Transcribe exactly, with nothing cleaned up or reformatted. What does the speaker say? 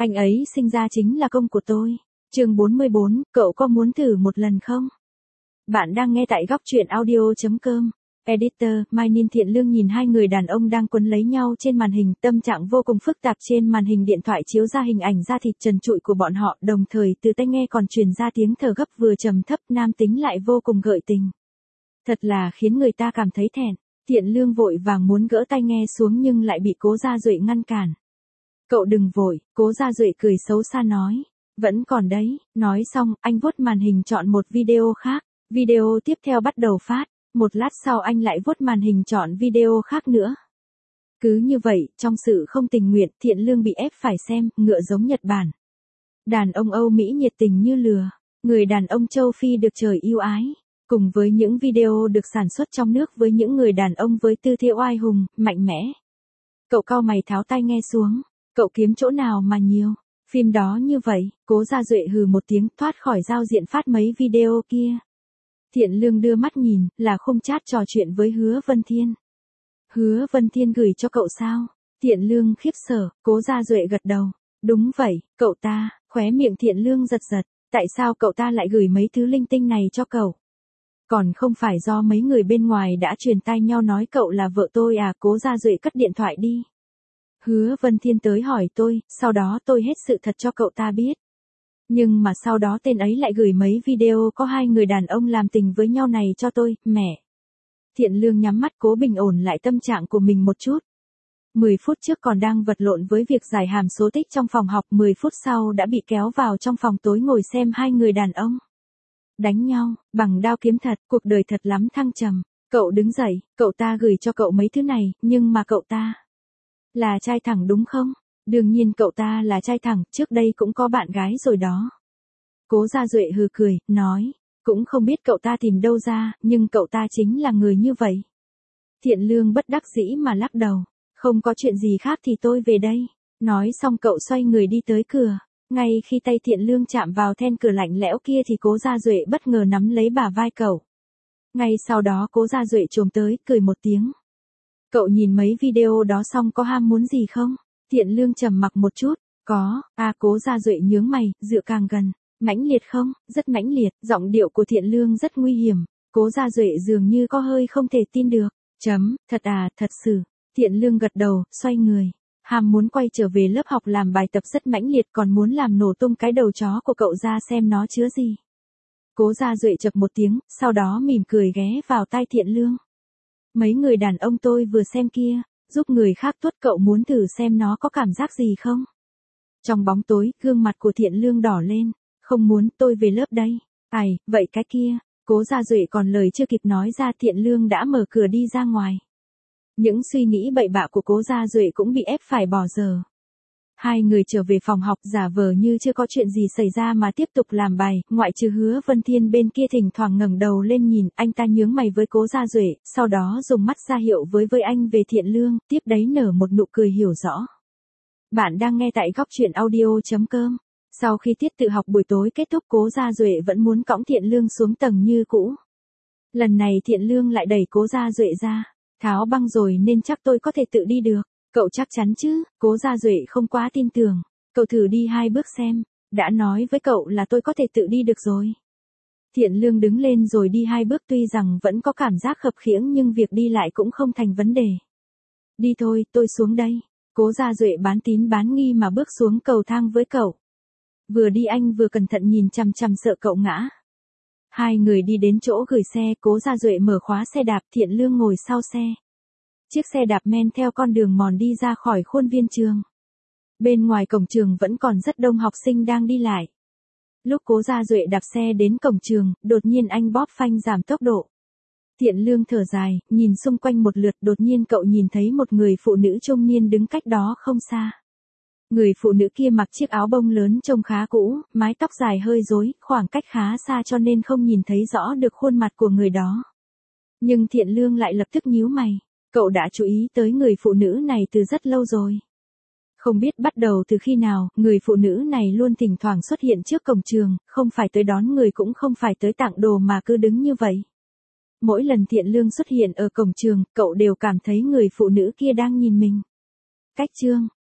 Anh ấy sinh ra chính là công của tôi. Chương bốn mươi bốn, cậu có muốn thử một lần không? Bạn đang nghe tại góc truyện audio chấm com. Editor, Mai Ninh Thiện Lương nhìn hai người đàn ông đang quấn lấy nhau trên màn hình, tâm trạng vô cùng phức tạp. Trên màn hình điện thoại chiếu ra hình ảnh da thịt trần trụi của bọn họ, đồng thời từ tai nghe còn truyền ra tiếng thở gấp vừa trầm thấp, nam tính lại vô cùng gợi tình. Thật là khiến người ta cảm thấy thẹn. Thiện Lương vội vàng muốn gỡ tai nghe xuống nhưng lại bị Cố Gia Duệ ngăn cản. Cậu đừng vội, Cố Gia Duệ cười xấu xa nói. Vẫn còn đấy, nói xong, anh vuốt màn hình chọn một video khác. Video tiếp theo bắt đầu phát. Một lát sau anh lại vuốt màn hình chọn video khác nữa. Cứ như vậy, trong sự không tình nguyện, Thiện Lương bị ép phải xem, ngựa giống Nhật Bản. Đàn ông Âu Mỹ nhiệt tình như lừa. Người đàn ông châu Phi được trời yêu ái. Cùng với những video được sản xuất trong nước với những người đàn ông với tư thế oai hùng, mạnh mẽ. Cậu cau mày tháo tai nghe xuống. Cậu kiếm chỗ nào mà nhiều. Phim đó như vậy, Cố Gia Duệ hừ một tiếng thoát khỏi giao diện phát mấy video kia. Thiện Lương đưa mắt nhìn, là khung chat trò chuyện với Hứa Vân Thiên. Hứa Vân Thiên gửi cho cậu sao? Thiện Lương khiếp sợ, Cố Gia Duệ gật đầu. Đúng vậy, cậu ta, khóe miệng Thiện Lương giật giật. Tại sao cậu ta lại gửi mấy thứ linh tinh này cho cậu? Còn không phải do mấy người bên ngoài đã truyền tai nhau nói cậu là vợ tôi à? Cố Gia Duệ cất điện thoại đi. Hứa Vân Thiên tới hỏi tôi, sau đó tôi hết sự thật cho cậu ta biết. Nhưng mà sau đó tên ấy lại gửi mấy video có hai người đàn ông làm tình với nhau này cho tôi, mẹ. Thiện Lương nhắm mắt cố bình ổn lại tâm trạng của mình một chút. mười phút trước còn đang vật lộn với việc giải hàm số tích trong phòng học, mười phút sau đã bị kéo vào trong phòng tối ngồi xem hai người đàn ông đánh nhau, bằng đao kiếm thật, cuộc đời thật lắm thăng trầm. Cậu đứng dậy, cậu ta gửi cho cậu mấy thứ này, nhưng mà cậu ta là trai thẳng đúng không? Đương nhiên cậu ta là trai thẳng, trước đây cũng có bạn gái rồi đó. Cố Gia Duệ hừ cười, nói, cũng không biết cậu ta tìm đâu ra, nhưng cậu ta chính là người như vậy. Thiện Lương bất đắc dĩ mà lắc đầu, không có chuyện gì khác thì tôi về đây. Nói xong cậu xoay người đi tới cửa. Ngay khi tay Thiện Lương chạm vào then cửa lạnh lẽo kia thì Cố Gia Duệ bất ngờ nắm lấy bả vai cậu. Ngay sau đó Cố Gia Duệ chồm tới, cười một tiếng. Cậu nhìn mấy video đó xong có ham muốn gì không? Thiện Lương trầm mặc một chút. Có, à Cố Gia Duệ nhướng mày, dựa càng gần. Mãnh liệt không? Rất mãnh liệt. Giọng điệu của Thiện Lương rất nguy hiểm. Cố Gia Duệ dường như có hơi không thể tin được. Chấm, thật à, thật sự. Thiện Lương gật đầu, xoay người. Ham muốn quay trở về lớp học làm bài tập rất mãnh liệt, còn muốn làm nổ tung cái đầu chó của cậu ra xem nó chứa gì. Cố Gia Duệ chập một tiếng, sau đó mỉm cười ghé vào tai Thiện Lương. Mấy người đàn ông tôi vừa xem kia, giúp người khác tuốt, cậu muốn thử xem nó có cảm giác gì không? Trong bóng tối, gương mặt của Thiện Lương đỏ lên. Không muốn, tôi về lớp đây. Ải, vậy cái kia. Cố Gia Duệ còn lời chưa kịp nói ra Thiện Lương đã mở cửa đi ra ngoài. Những suy nghĩ bậy bạ của Cố Gia Duệ cũng bị ép phải bỏ dở. Hai người trở về phòng học giả vờ như chưa có chuyện gì xảy ra mà tiếp tục làm bài, ngoại trừ Hứa Vân Thiên bên kia thỉnh thoảng ngẩng đầu lên nhìn, anh ta nhướng mày với Cố Gia Duệ, sau đó dùng mắt ra hiệu với với anh về Thiện Lương, tiếp đấy nở một nụ cười hiểu rõ. Bạn đang nghe tại góc truyện audio chấm com. Sau khi tiết tự học buổi tối kết thúc, Cố Gia Duệ vẫn muốn cõng Thiện Lương xuống tầng như cũ. Lần này Thiện Lương lại đẩy Cố Gia Duệ ra. Tháo băng rồi nên chắc tôi có thể tự đi được. Cậu chắc chắn chứ? Cố Gia Duệ không quá tin tưởng. Cậu thử đi hai bước xem. Đã nói với cậu là tôi có thể tự đi được rồi. Thiện Lương đứng lên rồi đi hai bước, tuy rằng vẫn có cảm giác khập khiễng nhưng việc đi lại cũng không thành vấn đề. Đi thôi, tôi xuống đây. Cố Gia Duệ bán tín bán nghi mà bước xuống cầu thang với cậu. Vừa đi anh vừa cẩn thận nhìn chằm chằm sợ cậu ngã. Hai người đi đến chỗ gửi xe, Cố Gia Duệ mở khóa xe đạp, Thiện Lương ngồi sau xe. Chiếc xe đạp men theo con đường mòn đi ra khỏi khuôn viên trường. Bên ngoài cổng trường vẫn còn rất đông học sinh đang đi lại. Lúc Cố Gia Duệ đạp xe đến cổng trường, đột nhiên anh bóp phanh giảm tốc độ. Thiện Lương thở dài, nhìn xung quanh một lượt, đột nhiên cậu nhìn thấy một người phụ nữ trung niên đứng cách đó không xa. Người phụ nữ kia mặc chiếc áo bông lớn trông khá cũ, mái tóc dài hơi rối, khoảng cách khá xa cho nên không nhìn thấy rõ được khuôn mặt của người đó. Nhưng Thiện Lương lại lập tức nhíu mày, cậu đã chú ý tới người phụ nữ này từ rất lâu rồi. Không biết bắt đầu từ khi nào, người phụ nữ này luôn thỉnh thoảng xuất hiện trước cổng trường, không phải tới đón người cũng không phải tới tặng đồ mà cứ đứng như vậy. Mỗi lần Thiện Lương xuất hiện ở cổng trường, cậu đều cảm thấy người phụ nữ kia đang nhìn mình. Cách chương